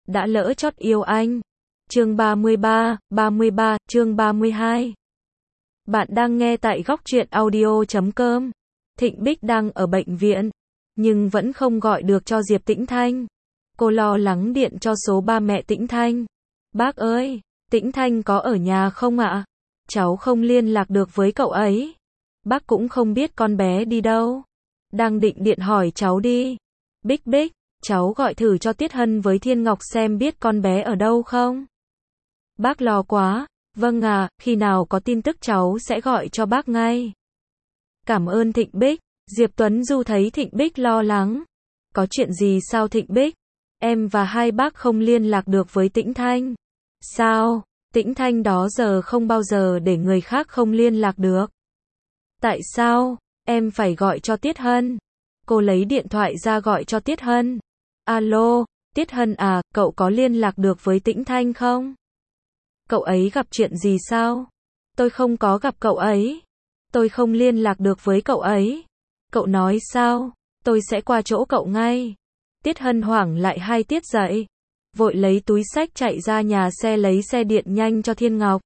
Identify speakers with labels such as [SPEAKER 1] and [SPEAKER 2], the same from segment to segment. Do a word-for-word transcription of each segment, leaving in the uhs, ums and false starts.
[SPEAKER 1] đã lỡ chót yêu anh. Chương ba mươi ba, ba mươi ba, chương ba mươi hai. Bạn đang nghe tại góc truyện audio chấm com. Thịnh Bích đang ở bệnh viện, nhưng vẫn không gọi được cho Diệp Tĩnh Thanh. Cô lo lắng điện cho số ba mẹ Tĩnh Thanh. Bác ơi, Tĩnh Thanh có ở nhà không ạ? Cháu không liên lạc được với cậu ấy. Bác cũng không biết con bé đi đâu. Đang định điện hỏi cháu đi. Bích Bích, cháu gọi thử cho Tiết Hân với Thiên Ngọc xem biết con bé ở đâu không? Bác lo quá. Vâng à, khi nào có tin tức cháu sẽ gọi cho bác ngay. Cảm ơn Thịnh Bích. Diệp Tuấn Du thấy Thịnh Bích lo lắng. Có chuyện gì sao Thịnh Bích? Em và hai bác không liên lạc được với Tĩnh Thanh. Sao? Tĩnh Thanh đó giờ không bao giờ để người khác không liên lạc được. Tại sao? Em phải gọi cho Tiết Hân. Cô lấy điện thoại ra gọi cho Tiết Hân. Alo, Tiết Hân à, cậu có liên lạc được với Tĩnh Thanh không? Cậu ấy gặp chuyện gì sao? Tôi không có gặp cậu ấy. Tôi không liên lạc được với cậu ấy. Cậu nói sao? Tôi sẽ qua chỗ cậu ngay. Tiết Hân hoảng lại hai tiết dậy. Vội lấy túi xách chạy ra nhà xe lấy xe điện nhanh cho Thiên Ngọc.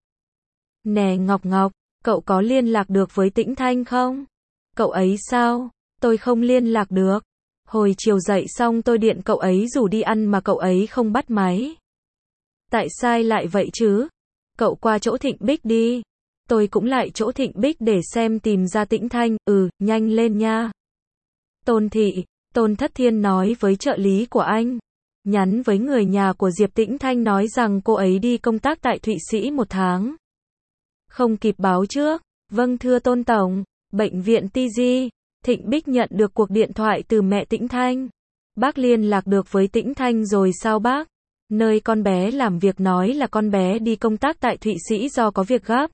[SPEAKER 1] Nè Ngọc Ngọc, cậu có liên lạc được với Tĩnh Thanh không? Cậu ấy sao? Tôi không liên lạc được. Hồi chiều dậy xong tôi điện cậu ấy rủ đi ăn mà cậu ấy không bắt máy. Tại sao lại vậy chứ? Cậu qua chỗ Thịnh Bích đi. Tôi cũng lại chỗ Thịnh Bích để xem tìm ra Tĩnh Thanh. Ừ, nhanh lên nha. Tôn Thị, Tôn Thất Thiên nói với trợ lý của anh. Nhắn với người nhà của Diệp Tĩnh Thanh nói rằng cô ấy đi công tác tại Thụy Sĩ một tháng. Không kịp báo trước. Vâng thưa Tôn Tổng. Bệnh viện tê giê. Thịnh Bích nhận được cuộc điện thoại từ mẹ Tĩnh Thanh. Bác liên lạc được với Tĩnh Thanh rồi sao bác? Nơi con bé làm việc nói là con bé đi công tác tại Thụy Sĩ do có việc gấp.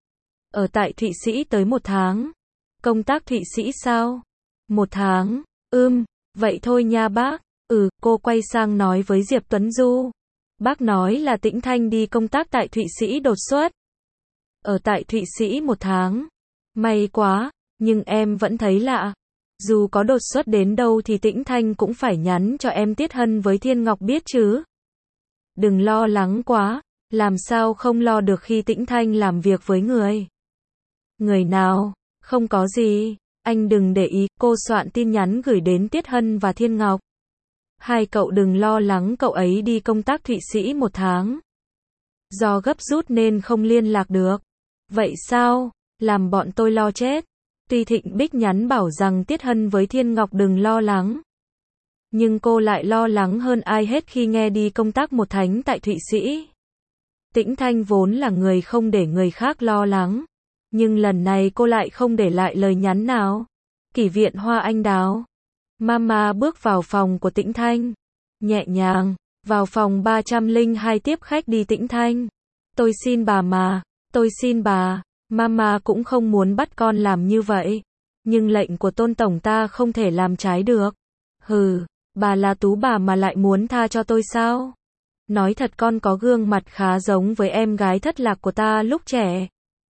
[SPEAKER 1] Ở tại Thụy Sĩ tới một tháng. Công tác Thụy Sĩ sao? Một tháng. Ưm, vậy thôi nha bác. Ừ, cô quay sang nói với Diệp Tuấn Du. Bác nói là Tĩnh Thanh đi công tác tại Thụy Sĩ đột xuất. Ở tại Thụy Sĩ một tháng. May quá, nhưng em vẫn thấy lạ. Dù có đột xuất đến đâu thì Tĩnh Thanh cũng phải nhắn cho em Tiết Hân với Thiên Ngọc biết chứ. Đừng lo lắng quá, làm sao không lo được khi Tĩnh Thanh làm việc với người. Người nào, không có gì, anh đừng để ý, cô soạn tin nhắn gửi đến Tiết Hân và Thiên Ngọc. Hai cậu đừng lo lắng cậu ấy đi công tác Thụy Sĩ một tháng. Do gấp rút nên không liên lạc được. Vậy sao, làm bọn tôi lo chết. Tuy Thịnh Bích nhắn bảo rằng Tiết Hân với Thiên Ngọc đừng lo lắng. Nhưng cô lại lo lắng hơn ai hết khi nghe đi công tác một tháng tại Thụy Sĩ. Tĩnh Thanh vốn là người không để người khác lo lắng. Nhưng lần này cô lại không để lại lời nhắn nào. Kỷ viện Hoa Anh Đào. Mama bước vào phòng của Tĩnh Thanh. Nhẹ nhàng, vào phòng ba trăm lẻ hai tiếp khách đi Tĩnh Thanh. Tôi xin bà mà, tôi xin bà. Mama cũng không muốn bắt con làm như vậy. Nhưng lệnh của Tôn Tổng ta không thể làm trái được. Hừ, bà là tú bà mà lại muốn tha cho tôi sao? Nói thật con có gương mặt khá giống với em gái thất lạc của ta lúc trẻ.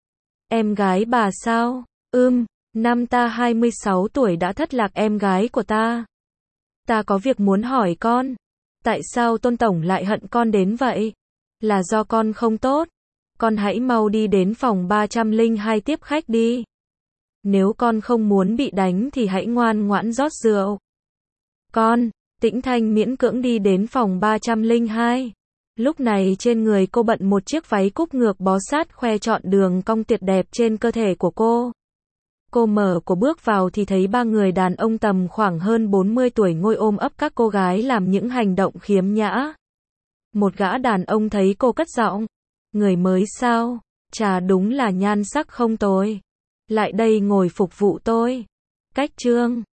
[SPEAKER 1] Em gái bà sao? Ưm, năm ta hai mươi sáu tuổi đã thất lạc em gái của ta. Ta có việc muốn hỏi con. Tại sao Tôn Tổng lại hận con đến vậy? Là do con không tốt. Con hãy mau đi đến phòng ba trăm lẻ hai tiếp khách đi. Nếu con không muốn bị đánh thì hãy ngoan ngoãn rót rượu. Con, Tĩnh Thanh miễn cưỡng đi đến phòng ba trăm lẻ hai. Lúc này trên người cô bận một chiếc váy cúc ngược bó sát khoe trọn đường cong tuyệt đẹp trên cơ thể của cô. Cô mở cổ bước vào thì thấy ba người đàn ông tầm khoảng hơn bốn mươi tuổi ngồi ôm ấp các cô gái làm những hành động khiếm nhã. Một gã đàn ông thấy cô cất giọng. Người mới sao? Chà đúng là nhan sắc không tồi. Lại đây ngồi phục vụ tôi. Cách trương.